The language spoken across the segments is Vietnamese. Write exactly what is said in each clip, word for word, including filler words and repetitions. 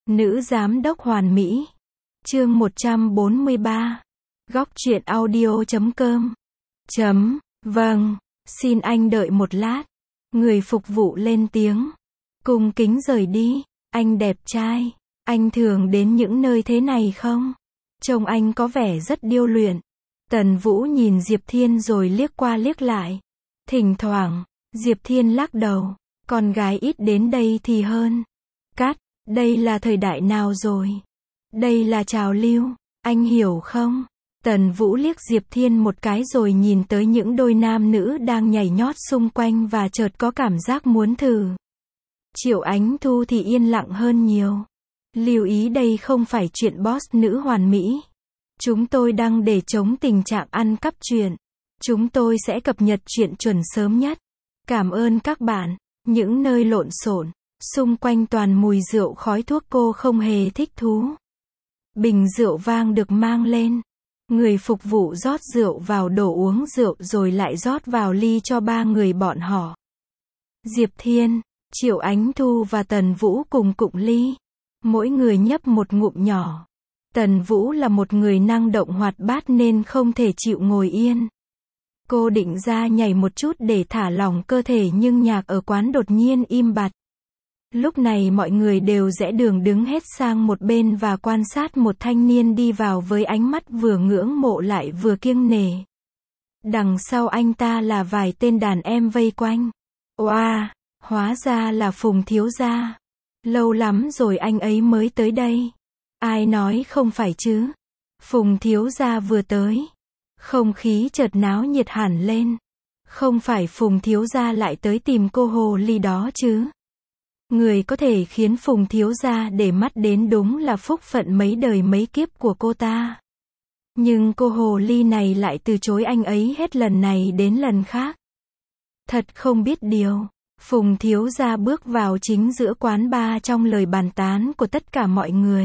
Nữ giám đốc hoàn mỹ. Chương một trăm bốn mươi ba. Góc truyện audio chấm com. Chấm, vâng, xin anh đợi một lát. Người phục vụ lên tiếng. Cung kính rời đi. Anh đẹp trai. Anh thường đến những nơi thế này không? Trông anh có vẻ rất điêu luyện. Tần Vũ nhìn Diệp Thiên rồi liếc qua liếc lại. Thỉnh thoảng, Diệp Thiên lắc đầu. Con gái ít đến đây thì hơn. Cắt, đây là thời đại nào rồi? Đây là trào lưu, anh hiểu không? Tần Vũ liếc Diệp Thiên một cái rồi nhìn tới những đôi nam nữ đang nhảy nhót xung quanh và chợt có cảm giác muốn thử. Triệu Ánh Thu thì yên lặng hơn nhiều. Lưu ý đây không phải chuyện boss nữ hoàn mỹ. Chúng tôi đăng để chống tình trạng ăn cắp truyện. Chúng tôi sẽ cập nhật truyện chuẩn sớm nhất. Cảm ơn các bạn. Những nơi lộn xộn, xung quanh toàn mùi rượu khói thuốc cô không hề thích thú. Bình rượu vang được mang lên. Người phục vụ rót rượu vào đổ uống rượu rồi lại rót vào ly cho ba người bọn họ. Diệp Thiên, Triệu Ánh Thu và Tần Vũ cùng cụng ly. Mỗi người nhấp một ngụm nhỏ. Tần Vũ là một người năng động hoạt bát nên không thể chịu ngồi yên. Cô định ra nhảy một chút để thả lỏng cơ thể nhưng nhạc ở quán đột nhiên im bặt. Lúc này mọi người đều rẽ đường đứng hết sang một bên và quan sát một thanh niên đi vào với ánh mắt vừa ngưỡng mộ lại vừa kiêng nể. Đằng sau anh ta là vài tên đàn em vây quanh. Oa, wow, hóa ra là Phùng thiếu gia. Lâu lắm rồi anh ấy mới tới đây. Ai nói không phải chứ? Phùng thiếu gia vừa tới. Không khí chợt náo nhiệt hẳn lên. Không phải Phùng thiếu gia lại tới tìm cô hồ ly đó chứ? Người có thể khiến Phùng thiếu gia để mắt đến đúng là phúc phận mấy đời mấy kiếp của cô ta. Nhưng cô hồ ly này lại từ chối anh ấy hết lần này đến lần khác. Thật không biết điều. Phùng thiếu gia bước vào chính giữa quán bar trong lời bàn tán của tất cả mọi người.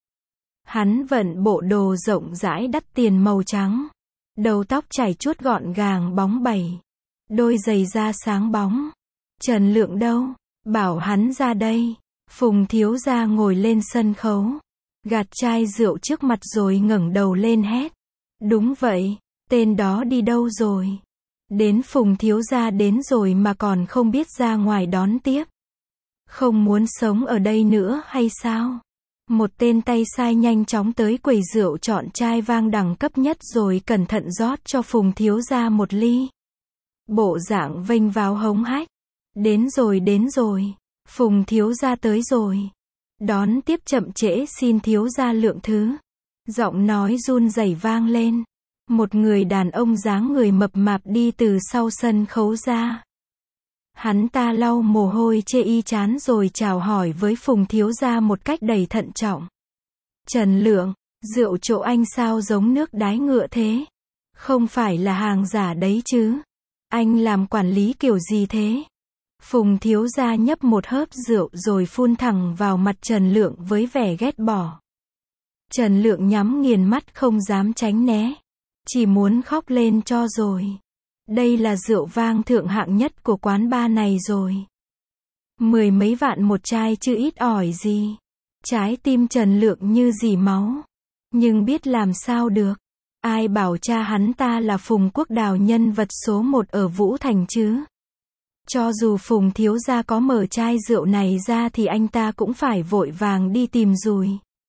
Hắn vận bộ đồ rộng rãi đắt tiền màu trắng. Đầu tóc chảy chuốt gọn gàng bóng bẩy. Đôi giày da sáng bóng. Trần Lượng đâu? Bảo hắn ra đây. Phùng thiếu gia ngồi lên sân khấu. Gạt chai rượu trước mặt rồi ngẩng đầu lên hét. Đúng vậy, tên đó đi đâu rồi? Đến Phùng thiếu gia đến rồi mà còn không biết ra ngoài đón tiếp. Không muốn sống ở đây nữa hay sao? Một tên tay sai nhanh chóng tới quầy rượu chọn chai vang đẳng cấp nhất rồi cẩn thận rót cho Phùng thiếu gia một ly. Bộ dạng vênh váo hống hách. Đến rồi đến rồi. Phùng thiếu gia tới rồi. Đón tiếp chậm trễ xin thiếu gia lượng thứ. Giọng nói run rẩy vang lên. Một người đàn ông dáng người mập mạp đi từ sau sân khấu ra. Hắn ta lau mồ hôi chê y chán rồi chào hỏi với Phùng thiếu gia một cách đầy thận trọng. Trần Lượng, rượu chỗ anh sao giống nước đái ngựa thế? Không phải là hàng giả đấy chứ? Anh làm quản lý kiểu gì thế? Phùng thiếu gia nhấp một hớp rượu rồi phun thẳng vào mặt Trần Lượng với vẻ ghét bỏ. Trần Lượng nhắm nghiền mắt không dám tránh né. Chỉ muốn khóc lên cho rồi. Đây là rượu vang thượng hạng nhất của quán bar này rồi. Mười mấy vạn một chai chứ ít ỏi gì. Trái tim Trần Lượng như dỉ máu. Nhưng biết làm sao được. Ai bảo cha hắn ta là Phùng Quốc Đào nhân vật số một ở Vũ Thành chứ? Cho dù Phùng thiếu gia có mở chai rượu này ra thì anh ta cũng phải vội vàng đi tìm dùi.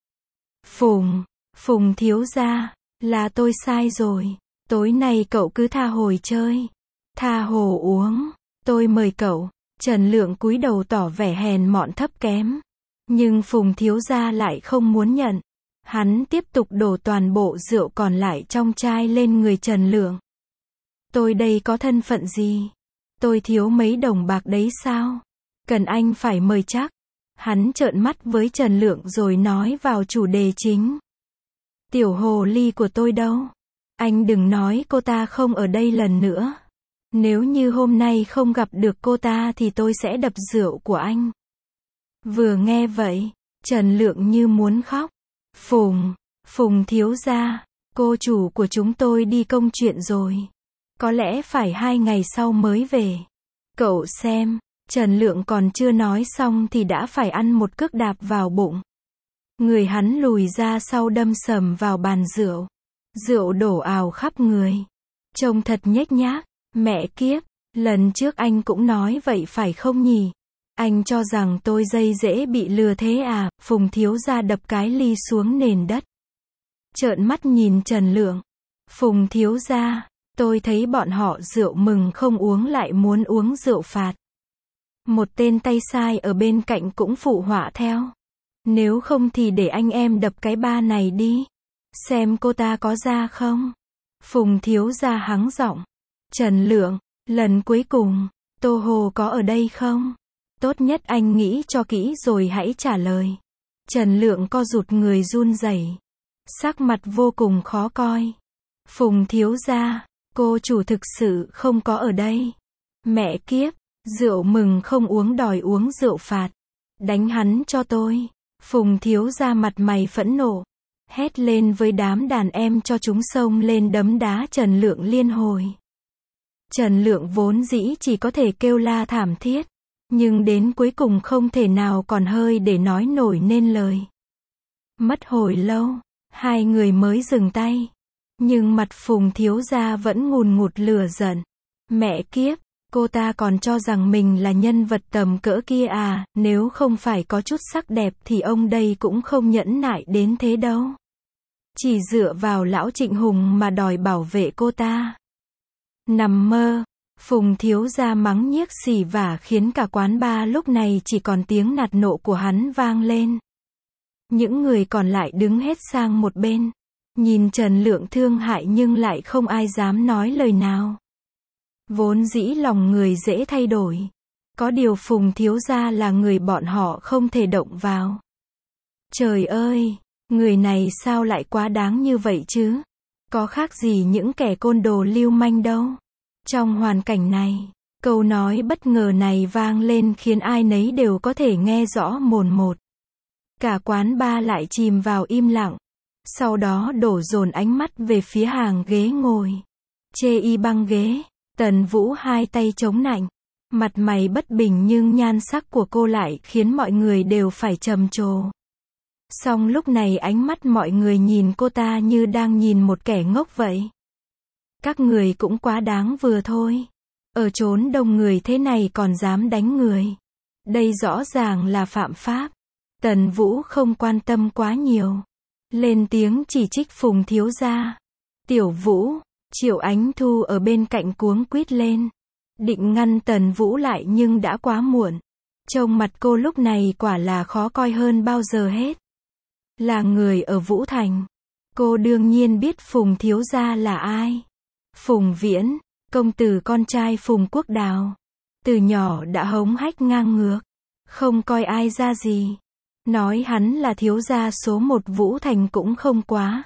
Phùng, Phùng thiếu gia, là tôi sai rồi. Tối nay cậu cứ tha hồi chơi. Tha hồ uống. Tôi mời cậu. Trần Lượng cúi đầu tỏ vẻ hèn mọn thấp kém. Nhưng Phùng thiếu gia lại không muốn nhận. Hắn tiếp tục đổ toàn bộ rượu còn lại trong chai lên người Trần Lượng. Tôi đây có thân phận gì? Tôi thiếu mấy đồng bạc đấy sao? Cần anh phải mời chắc. Hắn trợn mắt với Trần Lượng rồi nói vào chủ đề chính. Tiểu hồ ly của tôi đâu? Anh đừng nói cô ta không ở đây lần nữa. Nếu như hôm nay không gặp được cô ta thì tôi sẽ đập rượu của anh. Vừa nghe vậy, Trần Lượng như muốn khóc. Phùng, Phùng thiếu gia, cô chủ của chúng tôi đi công chuyện rồi. Có lẽ phải hai ngày sau mới về. Cậu xem, Trần Lượng còn chưa nói xong thì đã phải ăn một cước đạp vào bụng. Người hắn lùi ra sau đâm sầm vào bàn rượu. Rượu đổ ào khắp người. Trông thật nhếch nhác. Mẹ kiếp, lần trước anh cũng nói vậy phải không nhỉ? Anh cho rằng tôi dây dễ bị lừa thế à? Phùng thiếu gia đập cái ly xuống nền đất. Trợn mắt nhìn Trần Lượng. Phùng thiếu gia, tôi thấy bọn họ rượu mừng không uống lại muốn uống rượu phạt. Một tên tay sai ở bên cạnh cũng phụ họa theo. Nếu không thì để anh em đập cái ba này đi. Xem cô ta có ra không? Phùng thiếu gia hắng giọng. Trần Lượng, lần cuối cùng, Tô Hồ có ở đây không? Tốt nhất anh nghĩ cho kỹ rồi hãy trả lời. Trần Lượng co rụt người run rẩy, sắc mặt vô cùng khó coi. Phùng thiếu gia, cô chủ thực sự không có ở đây. Mẹ kiếp, rượu mừng không uống đòi uống rượu phạt. Đánh hắn cho tôi. Phùng thiếu gia mặt mày phẫn nộ, hét lên với đám đàn em cho chúng xông lên đấm đá Trần Lượng liên hồi. Trần Lượng vốn dĩ chỉ có thể kêu la thảm thiết, nhưng đến cuối cùng không thể nào còn hơi để nói nổi nên lời. Mất hồi lâu, hai người mới dừng tay. Nhưng mặt Phùng thiếu gia vẫn ngùn ngụt lửa giận. Mẹ kiếp, cô ta còn cho rằng mình là nhân vật tầm cỡ kia à, nếu không phải có chút sắc đẹp thì ông đây cũng không nhẫn nại đến thế đâu. Chỉ dựa vào lão Trịnh Hùng mà đòi bảo vệ cô ta. Nằm mơ, Phùng thiếu gia mắng nhiếc xỉ vả khiến cả quán bar lúc này chỉ còn tiếng nạt nộ của hắn vang lên. Những người còn lại đứng hết sang một bên, nhìn Trần Lượng thương hại nhưng lại không ai dám nói lời nào. Vốn dĩ lòng người dễ thay đổi, có điều Phùng thiếu gia là người bọn họ không thể động vào. Trời ơi, người này sao lại quá đáng như vậy chứ? Có khác gì những kẻ côn đồ lưu manh đâu. Trong hoàn cảnh này, câu nói bất ngờ này vang lên khiến ai nấy đều có thể nghe rõ mồn một. Cả quán bar lại chìm vào im lặng. Sau đó đổ dồn ánh mắt về phía hàng ghế ngồi. Chê y băng ghế, Tần Vũ hai tay chống nạnh. Mặt mày bất bình nhưng nhan sắc của cô lại khiến mọi người đều phải trầm trồ. Song lúc này ánh mắt mọi người nhìn cô ta như đang nhìn một kẻ ngốc vậy. Các người cũng quá đáng vừa thôi. Ở chốn đông người thế này còn dám đánh người. Đây rõ ràng là phạm pháp. Tần Vũ không quan tâm quá nhiều. Lên tiếng chỉ trích Phùng thiếu gia. Tiểu Vũ, Triệu Ánh Thu ở bên cạnh cuống quýt lên. Định ngăn Tần Vũ lại nhưng đã quá muộn. Trông mặt cô lúc này quả là khó coi hơn bao giờ hết. Là người ở Vũ Thành. Cô đương nhiên biết Phùng thiếu gia là ai. Phùng Viễn, công tử con trai Phùng Quốc Đào. Từ nhỏ đã hống hách ngang ngược. Không coi ai ra gì. Nói hắn là thiếu gia số một Vũ Thành cũng không quá.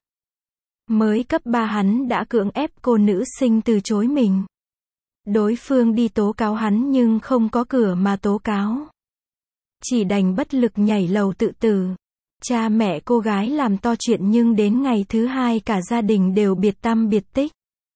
Mới cấp ba hắn đã cưỡng ép cô nữ sinh từ chối mình. Đối phương đi tố cáo hắn nhưng không có cửa mà tố cáo. Chỉ đành bất lực nhảy lầu tự tử. Cha mẹ cô gái làm to chuyện nhưng đến ngày thứ hai cả gia đình đều biệt tăm biệt tích.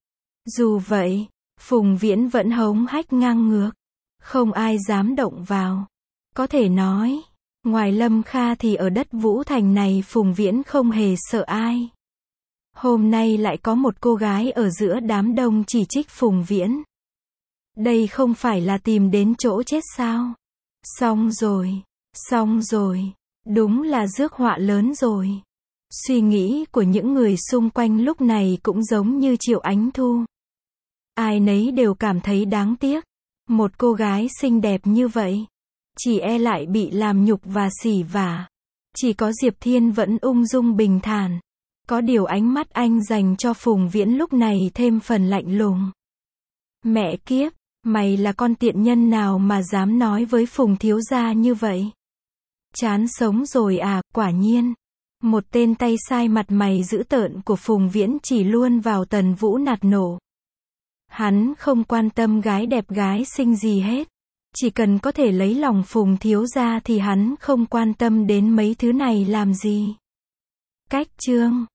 Dù vậy, Phùng Viễn vẫn hống hách ngang ngược. Không ai dám động vào. Có thể nói, ngoài Lâm Kha thì ở đất Vũ Thành này Phùng Viễn không hề sợ ai. Hôm nay lại có một cô gái ở giữa đám đông chỉ trích Phùng Viễn. Đây không phải là tìm đến chỗ chết sao? Xong rồi, xong rồi, đúng là rước họa lớn rồi. Suy nghĩ của những người xung quanh lúc này cũng giống như Triệu Ánh Thu. Ai nấy đều cảm thấy đáng tiếc. Một cô gái xinh đẹp như vậy, chỉ e lại bị làm nhục và xỉ vả. Chỉ có Diệp Thiên vẫn ung dung bình thản. Có điều ánh mắt anh dành cho Phùng Viễn lúc này thêm phần lạnh lùng. Mẹ kiếp, mày là con tiện nhân nào mà dám nói với Phùng thiếu gia như vậy? Chán sống rồi à, quả nhiên. Một tên tay sai mặt mày dữ tợn của Phùng Viễn chỉ luôn vào Tần Vũ nạt nổ. Hắn không quan tâm gái đẹp gái xinh gì hết. Chỉ cần có thể lấy lòng Phùng thiếu gia thì hắn không quan tâm đến mấy thứ này làm gì. Cách chương